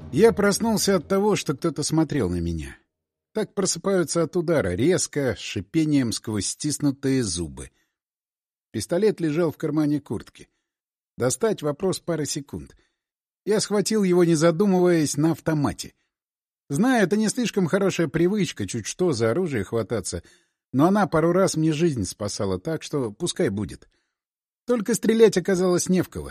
Я проснулся от того, что кто-то смотрел на меня. Так просыпаются от удара, резко, с шипением сквозь стиснутые зубы. Пистолет лежал в кармане куртки. Достать — вопрос пары секунд. Я схватил его, не задумываясь, на автомате. Знаю, это не слишком хорошая привычка, чуть что за оружие хвататься, но она пару раз мне жизнь спасала, так что пускай будет. Только стрелять оказалось не в кого.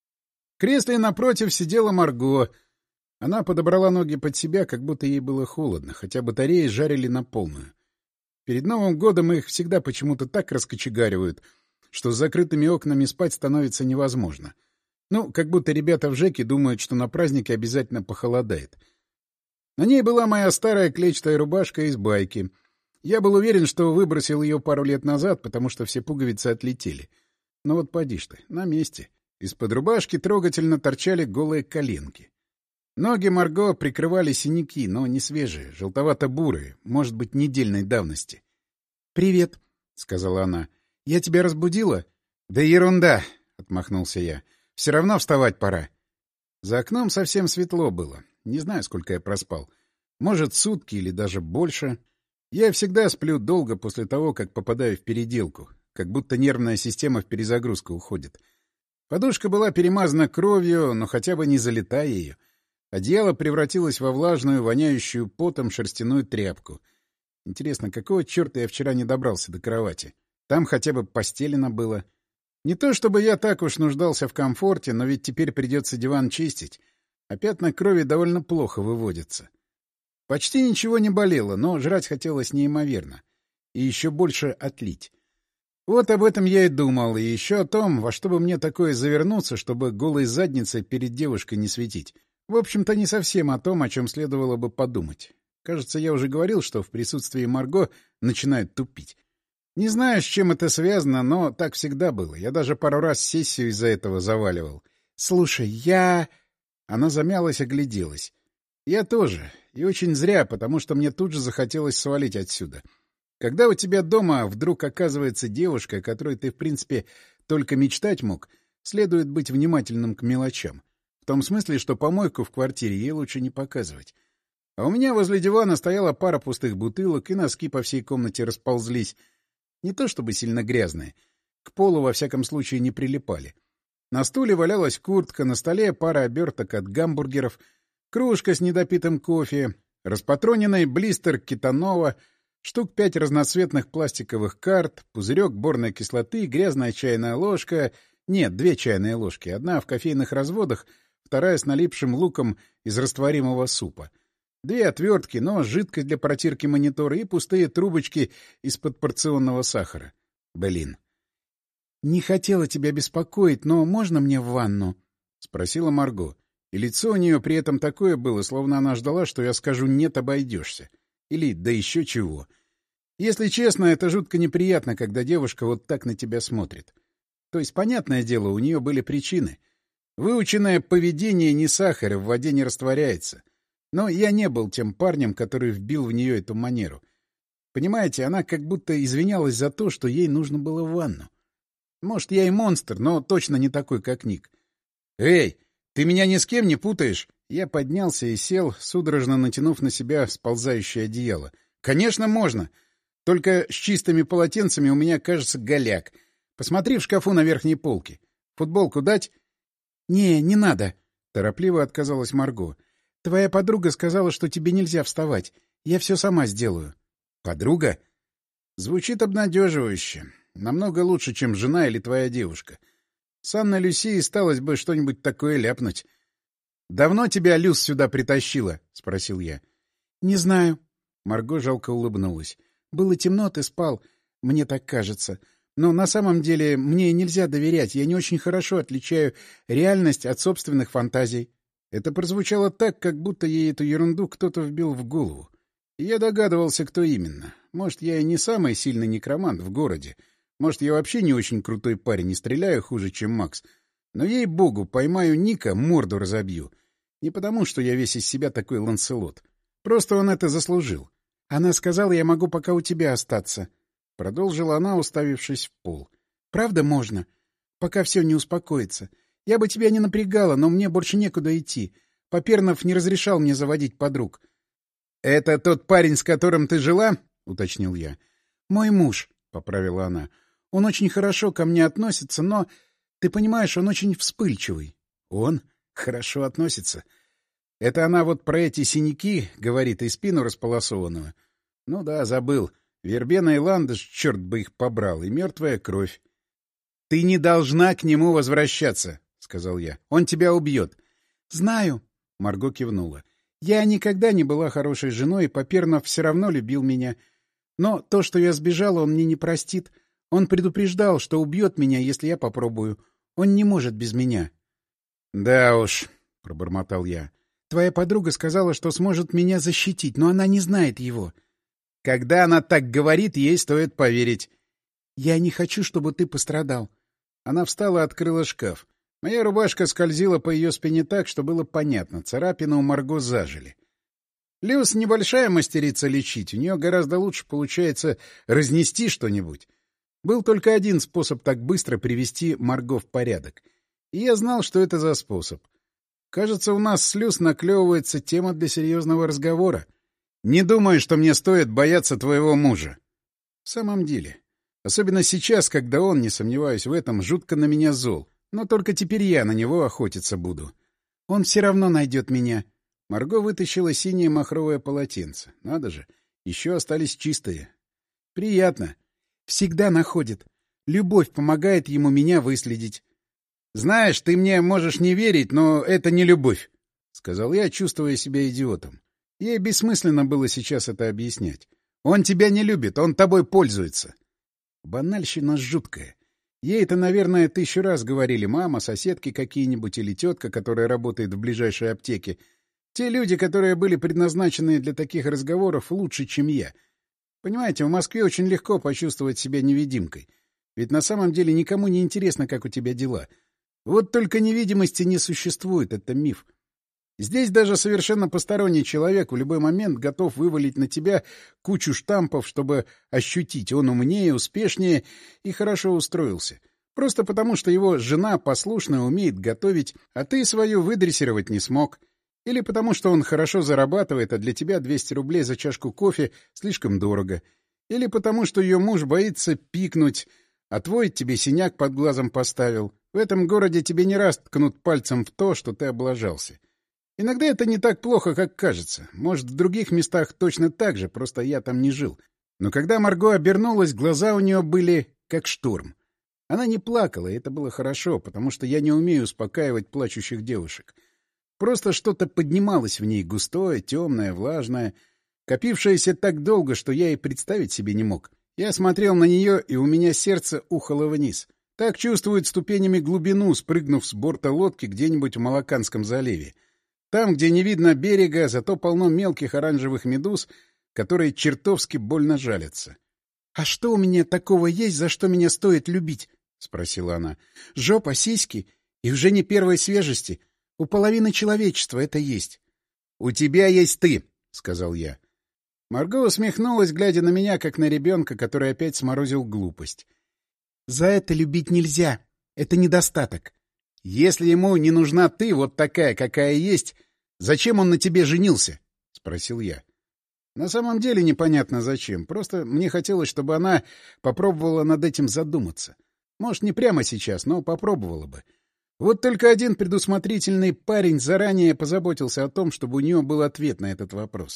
В кресле напротив сидела Марго. Она подобрала ноги под себя, как будто ей было холодно, хотя батареи жарили на полную. Перед Новым годом их всегда почему-то так раскочегаривают, что с закрытыми окнами спать становится невозможно. Ну, как будто ребята в ЖЭКе думают, что на празднике обязательно похолодает. На ней была моя старая клетчатая рубашка из байки. Я был уверен, что выбросил ее пару лет назад, потому что все пуговицы отлетели. Но вот поди ж ты, на месте. Из-под рубашки трогательно торчали голые коленки. Ноги Марго прикрывали синяки, но не свежие, желтовато-бурые, может быть, недельной давности. — Привет, — сказала она. — Я тебя разбудила? — Да ерунда, — отмахнулся я. — Все равно вставать пора. За окном совсем светло было. Не знаю, сколько я проспал. Может, сутки или даже больше. Я всегда сплю долго после того, как попадаю в переделку, как будто нервная система в перезагрузку уходит. Подушка была перемазана кровью, но хотя бы не залита ею. Одеяло превратилось во влажную, воняющую потом шерстяную тряпку. Интересно, какого черта я вчера не добрался до кровати? Там хотя бы постелено было. Не то чтобы я так уж нуждался в комфорте, но ведь теперь придется диван чистить, а пятна крови довольно плохо выводятся. Почти ничего не болело, но жрать хотелось неимоверно. И еще больше отлить. Вот об этом я и думал, и еще о том, во что бы мне такое завернуться, чтобы голой задницей перед девушкой не светить. В общем-то, не совсем о том, о чем следовало бы подумать. Кажется, я уже говорил, что в присутствии Марго начинают тупить. Не знаю, с чем это связано, но так всегда было. Я даже пару раз сессию из-за этого заваливал. «Слушай, я...» Она замялась, огляделась. «Я тоже. И очень зря, потому что мне тут же захотелось свалить отсюда. Когда у тебя дома вдруг оказывается девушка, о которой ты, в принципе, только мечтать мог, следует быть внимательным к мелочам. В том смысле, что помойку в квартире ей лучше не показывать. А у меня возле дивана стояла пара пустых бутылок, и носки по всей комнате расползлись. Не то чтобы сильно грязные. К полу, во всяком случае, не прилипали. На стуле валялась куртка, на столе пара оберток от гамбургеров, кружка с недопитым кофе, распатроненный блистер Китанова, штук 5 разноцветных пластиковых карт, пузырек борной кислоты, грязная чайная ложка... Нет, 2 чайные ложки. Одна в кофейных разводах, вторая с налипшим луком из растворимого супа. 2 отвертки, но жидкость для протирки монитора и пустые трубочки из-под порционного сахара. Блин. — Не хотела тебя беспокоить, но можно мне в ванну? — спросила Марго. И лицо у нее при этом такое было, словно она ждала, что я скажу «нет, обойдешься». Или «да еще чего». Если честно, это жутко неприятно, когда девушка вот так на тебя смотрит. То есть, понятное дело, у нее были причины. Выученное поведение не сахар, в воде не растворяется. Но я не был тем парнем, который вбил в нее эту манеру. Понимаете, она как будто извинялась за то, что ей нужно было в ванну. Может, я и монстр, но точно не такой, как Ник. «Эй, ты меня ни с кем не путаешь?» Я поднялся и сел, судорожно натянув на себя сползающее одеяло. «Конечно, можно. Только с чистыми полотенцами у меня, кажется, голяк. Посмотри в шкафу на верхней полке. Футболку дать?» Не надо», — торопливо отказалась Марго. «Твоя подруга сказала, что тебе нельзя вставать. Я все сама сделаю». «Подруга?» Звучит обнадеживающе. Намного лучше, чем жена или твоя девушка. С Анной Люсией сталось бы что-нибудь такое ляпнуть. «Давно тебя Люс сюда притащила?» — спросил я. «Не знаю». Марго жалко улыбнулась. «Было темно, ты спал. Мне так кажется. Но на самом деле мне нельзя доверять. Я не очень хорошо отличаю реальность от собственных фантазий». Это прозвучало так, как будто ей эту ерунду кто-то вбил в голову. И я догадывался, кто именно. Может, я и не самый сильный некромант в городе. Может, я вообще не очень крутой парень и стреляю хуже, чем Макс. Но, ей-богу, поймаю Ника, морду разобью. Не потому, что я весь из себя такой Ланселот. Просто он это заслужил. Она сказала, я могу пока у тебя остаться. Продолжила она, уставившись в пол. Правда можно? Пока все не успокоится. Я бы тебя не напрягала, но мне больше некуда идти. Попернов не разрешал мне заводить подруг. — Это тот парень, с которым ты жила? — уточнил я. — Мой муж, — поправила она. — Он очень хорошо ко мне относится, но, ты понимаешь, он очень вспыльчивый. — Он? Хорошо относится. Это она вот про эти синяки говорит и спину располосованную. Ну да, забыл. Вербена и ландыш, черт бы их побрал, и мертвая кровь. — Ты не должна к нему возвращаться, — сказал я. — Он тебя убьет. — Знаю, — Марго кивнула. — Я никогда не была хорошей женой, и Попернов все равно любил меня. Но то, что я сбежала, он мне не простит. Он предупреждал, что убьет меня, если я попробую. Он не может без меня. — Да уж, — пробормотал я. — Твоя подруга сказала, что сможет меня защитить, но она не знает его. Когда она так говорит, ей стоит поверить. — Я не хочу, чтобы ты пострадал. Она встала и открыла шкаф. Моя рубашка скользила по ее спине так, что было понятно. Царапины у Марго зажили. Люс небольшая мастерица лечить. У нее гораздо лучше получается разнести что-нибудь. Был только один способ так быстро привести Марго в порядок. И я знал, что это за способ. Кажется, у нас с Люс наклевывается тема для серьезного разговора. Не думаю, что мне стоит бояться твоего мужа. В самом деле. Особенно сейчас, когда он, не сомневаюсь в этом, жутко на меня зол. Но только теперь я на него охотиться буду. Он все равно найдет меня. Марго вытащила синее махровое полотенце. Надо же, еще остались чистые. Приятно. Всегда находит. Любовь помогает ему меня выследить. Знаешь, ты мне можешь не верить, но это не любовь, — сказал я, чувствуя себя идиотом. Ей бессмысленно было сейчас это объяснять. Он тебя не любит, он тобой пользуется. Банальщина жуткая. Ей это, наверное, 1000 раз говорили мама, соседки какие-нибудь или тетка, которая работает в ближайшей аптеке. Те люди, которые были предназначены для таких разговоров, лучше, чем я. Понимаете, в Москве очень легко почувствовать себя невидимкой. Ведь на самом деле никому не интересно, как у тебя дела. Вот только невидимости не существует, это миф. Здесь даже совершенно посторонний человек в любой момент готов вывалить на тебя кучу штампов, чтобы ощутить, он умнее, успешнее и хорошо устроился. Просто потому, что его жена послушно умеет готовить, а ты свою выдрессировать не смог. Или потому, что он хорошо зарабатывает, а для тебя 200 рублей за чашку кофе слишком дорого. Или потому, что ее муж боится пикнуть, а твой тебе синяк под глазом поставил. В этом городе тебе не раз ткнут пальцем в то, что ты облажался. Иногда это не так плохо, как кажется. Может, в других местах точно так же, просто я там не жил. Но когда Марго обернулась, глаза у нее были как шторм. Она не плакала, и это было хорошо, потому что я не умею успокаивать плачущих девушек. Просто что-то поднималось в ней, густое, темное, влажное, копившееся так долго, что я и представить себе не мог. Я смотрел на нее, и у меня сердце ухало вниз. Так чувствуют ступенями глубину, спрыгнув с борта лодки где-нибудь в Малаканском заливе. Там, где не видно берега, зато полно мелких оранжевых медуз, которые чертовски больно жалятся. — А что у меня такого есть, за что меня стоит любить? — спросила она. — Жопа, сиськи. И уже не первой свежести. У половины человечества это есть. — У тебя есть ты, — сказал я. Марго усмехнулась, глядя на меня, как на ребенка, который опять сморозил глупость. — За это любить нельзя. Это недостаток. Если ему не нужна ты, вот такая, какая есть, зачем он на тебе женился? — спросил я. На самом деле непонятно зачем. Просто мне хотелось, чтобы она попробовала над этим задуматься. Может, не прямо сейчас, но попробовала бы. Вот только один предусмотрительный парень заранее позаботился о том, чтобы у нее был ответ на этот вопрос.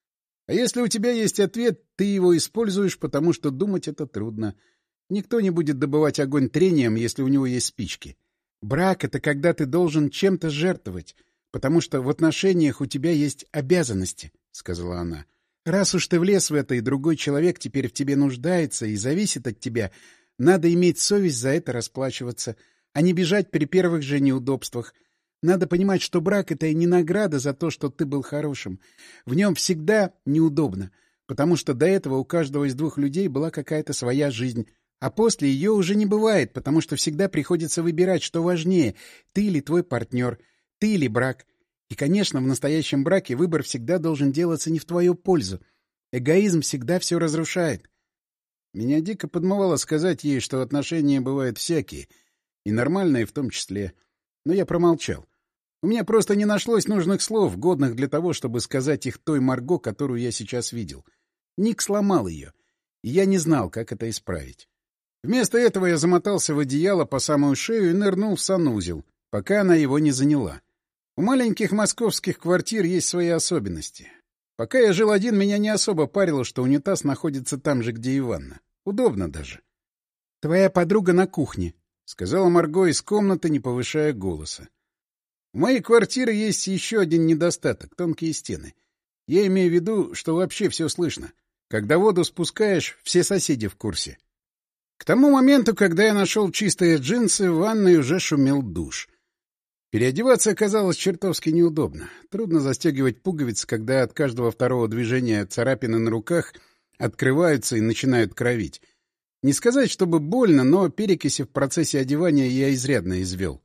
А если у тебя есть ответ, ты его используешь, потому что думать это трудно. Никто не будет добывать огонь трением, если у него есть спички. Брак — это когда ты должен чем-то жертвовать, потому что в отношениях у тебя есть обязанности, — сказала она. Раз уж ты влез в это, и другой человек теперь в тебе нуждается и зависит от тебя, надо иметь совесть за это расплачиваться, а не бежать при первых же неудобствах. Надо понимать, что брак — это не награда за то, что ты был хорошим. В нем всегда неудобно, потому что до этого у каждого из двух людей была какая-то своя жизнь, а после ее уже не бывает, потому что всегда приходится выбирать, что важнее — ты или твой партнер, ты или брак. И, конечно, в настоящем браке выбор всегда должен делаться не в твою пользу. Эгоизм всегда все разрушает. Меня дико подмывало сказать ей, что отношения бывают всякие, и нормальные в том числе. Но я промолчал. У меня просто не нашлось нужных слов, годных для того, чтобы сказать их той Марго, которую я сейчас видел. Ник сломал ее, и я не знал, как это исправить. Вместо этого я замотался в одеяло по самую шею и нырнул в санузел, пока она его не заняла. У маленьких московских квартир есть свои особенности. Пока я жил один, меня не особо парило, что унитаз находится там же, где и ванна. Удобно даже. — Твоя подруга на кухне, — сказала Марго из комнаты, не повышая голоса. У моей квартиры есть еще один недостаток — тонкие стены. Я имею в виду, что вообще все слышно. Когда воду спускаешь, все соседи в курсе. К тому моменту, когда я нашел чистые джинсы, в ванной уже шумел душ. Переодеваться оказалось чертовски неудобно. Трудно застегивать пуговицы, когда от каждого второго движения царапины на руках открываются и начинают кровить. Не сказать, чтобы больно, но перекиси в процессе одевания я изрядно извел.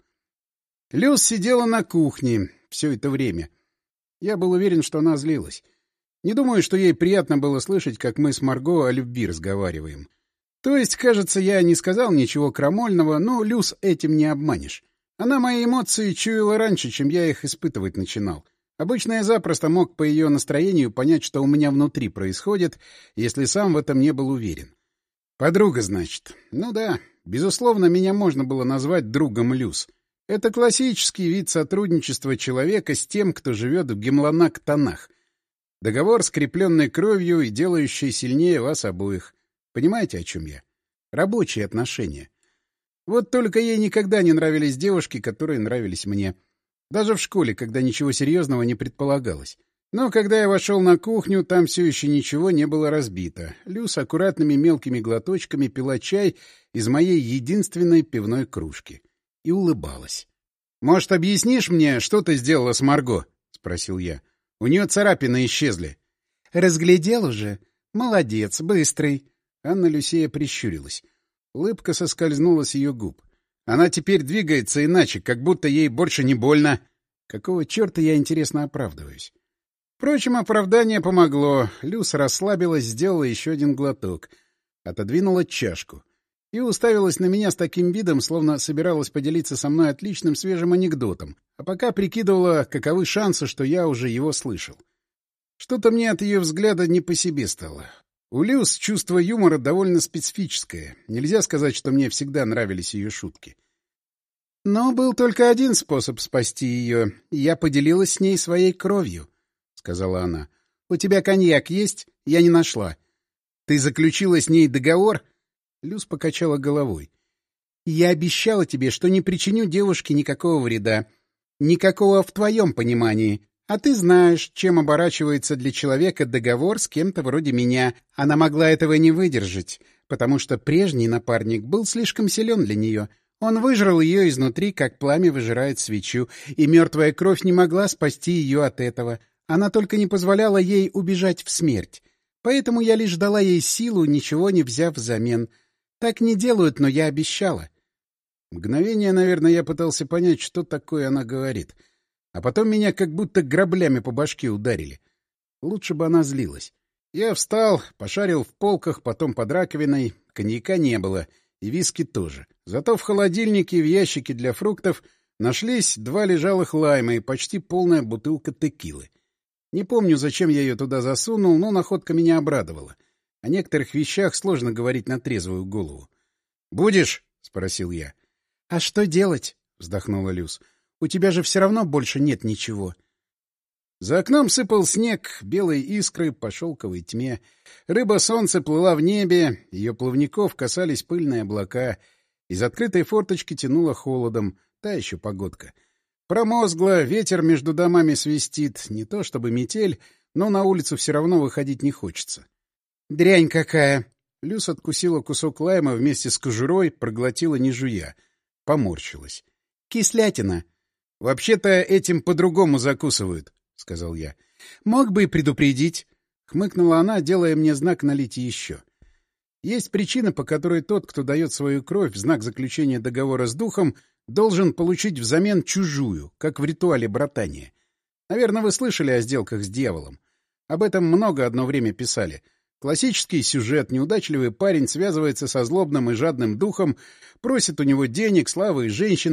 Люс сидела на кухне все это время. Я был уверен, что она злилась. Не думаю, что ей приятно было слышать, как мы с Марго о любви разговариваем. То есть, кажется, я не сказал ничего крамольного, но Люс этим не обманешь. Она мои эмоции чуяла раньше, чем я их испытывать начинал. Обычно я запросто мог по ее настроению понять, что у меня внутри происходит, если сам в этом не был уверен. Подруга, значит. Ну да, безусловно, меня можно было назвать другом Люс. Это классический вид сотрудничества человека с тем, кто живет в гемлонак-тонах. Договор, скрепленный кровью и делающий сильнее вас обоих. Понимаете, о чем я? Рабочие отношения. Вот только ей никогда не нравились девушки, которые нравились мне. Даже в школе, когда ничего серьезного не предполагалось. Но когда я вошел на кухню, там все еще ничего не было разбито. Люс аккуратными мелкими глоточками пила чай из моей единственной пивной кружки. И улыбалась. — Может, объяснишь мне, что ты сделала с Марго? — спросил я. — У нее царапины исчезли. — Разглядел уже? Молодец, быстрый. Анна Люсия прищурилась. Улыбка соскользнула с ее губ. Она теперь двигается иначе, как будто ей больше не больно. Какого черта я, интересно, оправдываюсь? Впрочем, оправдание помогло. Люс расслабилась, сделала еще один глоток. Отодвинула чашку. И уставилась на меня с таким видом, словно собиралась поделиться со мной отличным свежим анекдотом, а пока прикидывала, каковы шансы, что я уже его слышал. Что-то мне от ее взгляда не по себе стало. У Люс чувство юмора довольно специфическое. Нельзя сказать, что мне всегда нравились ее шутки. Но был только один способ спасти ее, и я поделилась с ней своей кровью, — сказала она. — У тебя коньяк есть? Я не нашла. — Ты заключила с ней договор? Люс покачала головой. — Я обещала тебе, что не причиню девушке никакого вреда. Никакого в твоем понимании. А ты знаешь, чем оборачивается для человека договор с кем-то вроде меня. Она могла этого не выдержать, потому что прежний напарник был слишком силен для нее. Он выжрал ее изнутри, как пламя выжирает свечу, и мертвая кровь не могла спасти ее от этого. Она только не позволяла ей убежать в смерть. Поэтому я лишь дала ей силу, ничего не взяв взамен. Так не делают, но я обещала. Мгновение, наверное, я пытался понять, что такое она говорит. А потом меня как будто граблями по башке ударили. Лучше бы она злилась. Я встал, пошарил в полках, потом под раковиной. Коньяка не было, и виски тоже. Зато в холодильнике и в ящике для фруктов нашлись 2 лежалых лайма и почти полная бутылка текилы. Не помню, зачем я ее туда засунул, но находка меня обрадовала. О некоторых вещах сложно говорить на трезвую голову. «Будешь?» — спросил я. «А что делать?» — вздохнула Люс. «У тебя же все равно больше нет ничего». За окном сыпал снег, белые искры по шелковой тьме. Рыба-солнце плыла в небе, ее плавников касались пыльные облака. Из открытой форточки тянуло холодом, та еще погодка. Промозгло, ветер между домами свистит. Не то чтобы метель, но на улицу все равно выходить не хочется. «Дрянь какая!» Люс откусила кусок лайма вместе с кожурой, проглотила не жуя. Поморщилась. «Кислятина!» «Вообще-то этим по-другому закусывают», — сказал я. «Мог бы и предупредить», — хмыкнула она, делая мне знак налить еще. Есть причина, по которой тот, кто дает свою кровь в знак заключения договора с духом, должен получить взамен чужую, как в ритуале братания. Наверное, вы слышали о сделках с дьяволом. Об этом много одно время писали. Классический сюжет. Неудачливый парень связывается со злобным и жадным духом, просит у него денег, славы и женщин,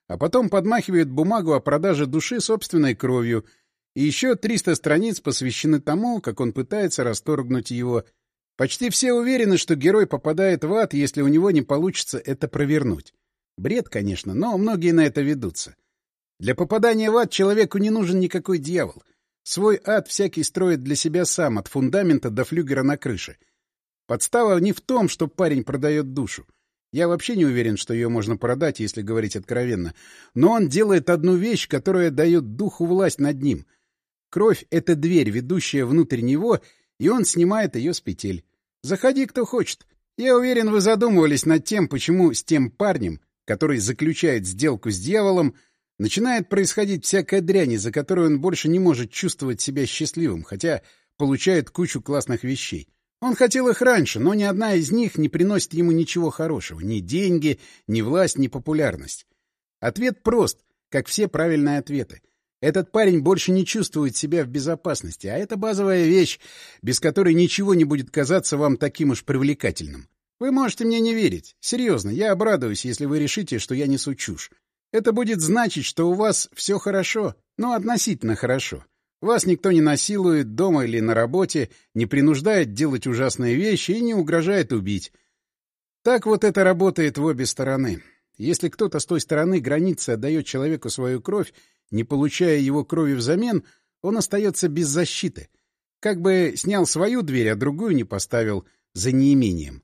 А потом подмахивает бумагу о продаже души собственной кровью, и еще 300 страниц посвящены тому, как он пытается расторгнуть его. Почти все уверены, что герой попадает в ад, если у него не получится это провернуть. Бред, конечно, но многие на это ведутся. Для попадания в ад человеку не нужен никакой дьявол. Свой ад всякий строит для себя сам, от фундамента до флюгера на крыше. Подстава не в том, что парень продает душу. Я вообще не уверен, что ее можно продать, если говорить откровенно. Но он делает одну вещь, которая дает духу власть над ним. Кровь — это дверь, ведущая внутрь него, и он снимает ее с петель. Заходи, кто хочет. Я уверен, вы задумывались над тем, почему с тем парнем, который заключает сделку с дьяволом, начинает происходить всякая дрянь, из-за которой он больше не может чувствовать себя счастливым, хотя получает кучу классных вещей. Он хотел их раньше, но ни одна из них не приносит ему ничего хорошего. Ни деньги, ни власть, ни популярность. Ответ прост, как все правильные ответы. Этот парень больше не чувствует себя в безопасности, а это базовая вещь, без которой ничего не будет казаться вам таким уж привлекательным. Вы можете мне не верить. Серьезно, я обрадуюсь, если вы решите, что я несу чушь. Это будет значить, что у вас все хорошо, но относительно хорошо. Вас никто не насилует дома или на работе, не принуждает делать ужасные вещи и не угрожает убить. Так вот это работает в обе стороны. Если кто-то с той стороны границы отдает человеку свою кровь, не получая его крови взамен, он остается без защиты. Как бы снял свою дверь, а другую не поставил за неимением.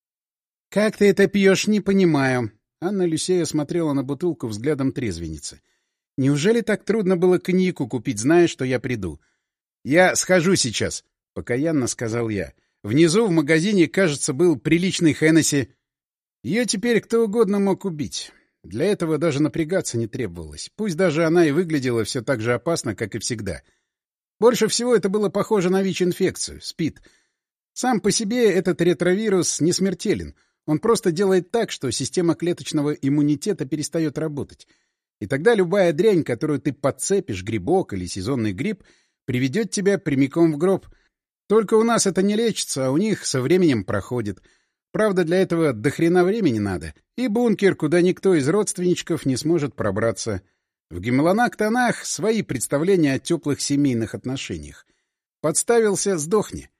— Как ты это пьешь, не понимаю. Анна Люсея смотрела на бутылку взглядом трезвенницы. — Неужели так трудно было коньяку купить, зная, что я приду? — Я схожу сейчас, — покаянно сказал я. Внизу в магазине, кажется, был приличный Хеннесси. Ее теперь кто угодно мог убить. Для этого даже напрягаться не требовалось. Пусть даже она и выглядела все так же опасно, как и всегда. Больше всего это было похоже на ВИЧ-инфекцию, СПИД. Сам по себе этот ретровирус не смертелен. Он просто делает так, что система клеточного иммунитета перестает работать. И тогда любая дрянь, которую ты подцепишь, грибок или сезонный гриб, приведет тебя прямиком в гроб. Только у нас это не лечится, а у них со временем проходит. Правда, для этого до хрена времени надо. И бункер, куда никто из родственничков не сможет пробраться. В Гималанах-Танах свои представления о теплых семейных отношениях. Подставился — сдохни.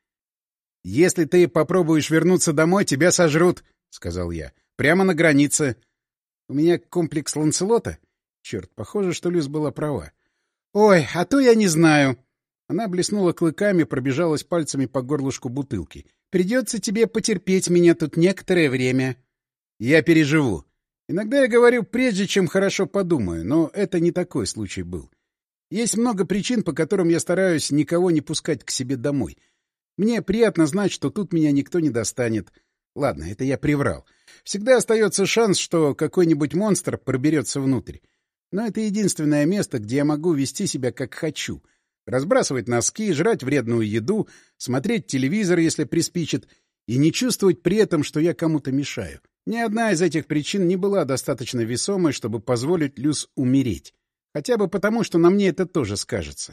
— Если ты попробуешь вернуться домой, тебя сожрут, — сказал я. — Прямо на границе. У меня комплекс Ланселота? Черт, похоже, что Люс была права. — Ой, а то я не знаю. Она блеснула клыками, пробежалась пальцами по горлышку бутылки. — Придется тебе потерпеть меня тут некоторое время. — Я переживу. Иногда я говорю, прежде чем хорошо подумаю, но это не такой случай был. Есть много причин, по которым я стараюсь никого не пускать к себе домой. Мне приятно знать, что тут меня никто не достанет. Ладно, это я приврал. Всегда остается шанс, что какой-нибудь монстр проберется внутрь. Но это единственное место, где я могу вести себя как хочу. Разбрасывать носки, жрать вредную еду, смотреть телевизор, если приспичит, и не чувствовать при этом, что я кому-то мешаю. Ни одна из этих причин не была достаточно весомой, чтобы позволить Люс умереть. Хотя бы потому, что на мне это тоже скажется.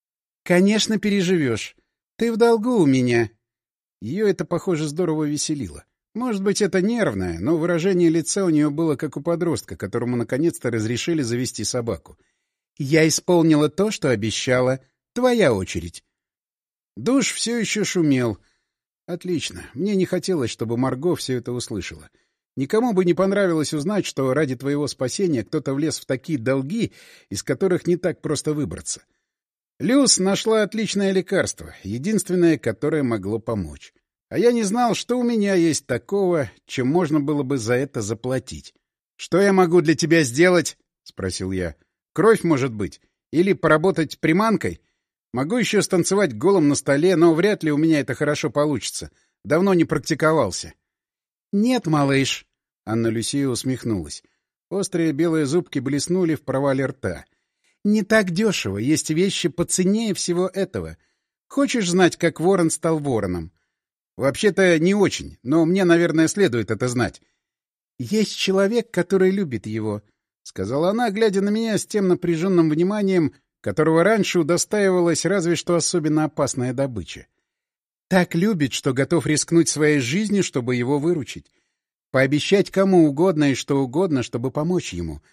— Конечно, переживешь. Ты в долгу у меня. Ее это, похоже, здорово веселило. Может быть, это нервное, но выражение лица у нее было как у подростка, которому наконец-то разрешили завести собаку. — Я исполнила то, что обещала. Твоя очередь. Душ все еще шумел. Отлично. Мне не хотелось, чтобы Марго все это услышала. Никому бы не понравилось узнать, что ради твоего спасения кто-то влез в такие долги, из которых не так просто выбраться. Люс нашла отличное лекарство, единственное, которое могло помочь. А я не знал, что у меня есть такого, чем можно было бы за это заплатить. — Что я могу для тебя сделать? — спросил я. — Кровь, может быть? Или поработать приманкой? Могу еще станцевать голым на столе, но вряд ли у меня это хорошо получится. Давно не практиковался. — Нет, малыш. Анна Люсия усмехнулась. Острые белые зубки блеснули в провале рта. — Не так дешево. Есть вещи поценнее всего этого. Хочешь знать, как ворон стал вороном? — Вообще-то не очень, но мне, наверное, следует это знать. — Есть человек, который любит его, — сказала она, глядя на меня с тем напряженным вниманием, которого раньше удостаивалась разве что особенно опасная добыча. Так любит, что готов рискнуть своей жизнью, чтобы его выручить. Пообещать кому угодно и что угодно, чтобы помочь ему.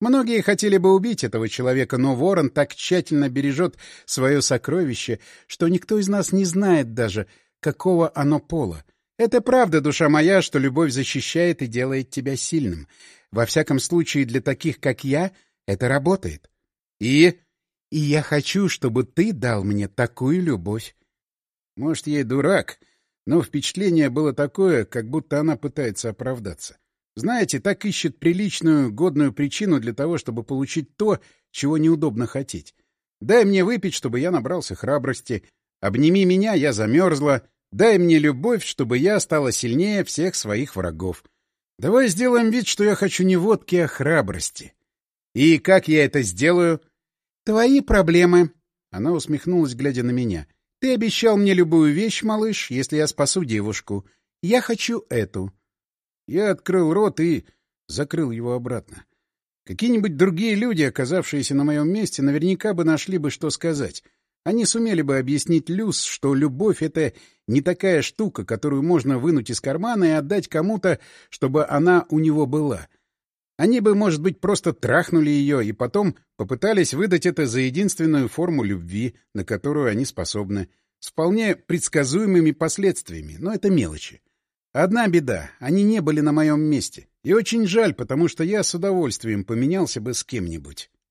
Многие хотели бы убить этого человека, но ворон так тщательно бережет свое сокровище, что никто из нас не знает даже, какого оно пола. Это правда, душа моя, что любовь защищает и делает тебя сильным. Во всяком случае, для таких, как я, это работает. И я хочу, чтобы ты дал мне такую любовь. Может, я и дурак, но впечатление было такое, как будто она пытается оправдаться. Знаете, так ищет приличную, годную причину для того, чтобы получить то, чего неудобно хотеть. Дай мне выпить, чтобы я набрался храбрости. Обними меня, я замерзла. Дай мне любовь, чтобы я стала сильнее всех своих врагов. Давай сделаем вид, что я хочу не водки, а храбрости. И как я это сделаю? Твои проблемы. Она усмехнулась, глядя на меня. Ты обещал мне любую вещь, малыш, если я спасу девушку. Я хочу эту. Я открыл рот и закрыл его обратно. Какие-нибудь другие люди, оказавшиеся на моем месте, наверняка бы нашли бы, что сказать. Они сумели бы объяснить Люс, что любовь — это не такая штука, которую можно вынуть из кармана и отдать кому-то, чтобы она у него была. Они бы, может быть, просто трахнули ее и потом попытались выдать это за единственную форму любви, на которую они способны, с вполне предсказуемыми последствиями, но это мелочи. Одна беда — они не были на моем месте. И очень жаль, потому что я с удовольствием поменялся бы с кем-нибудь.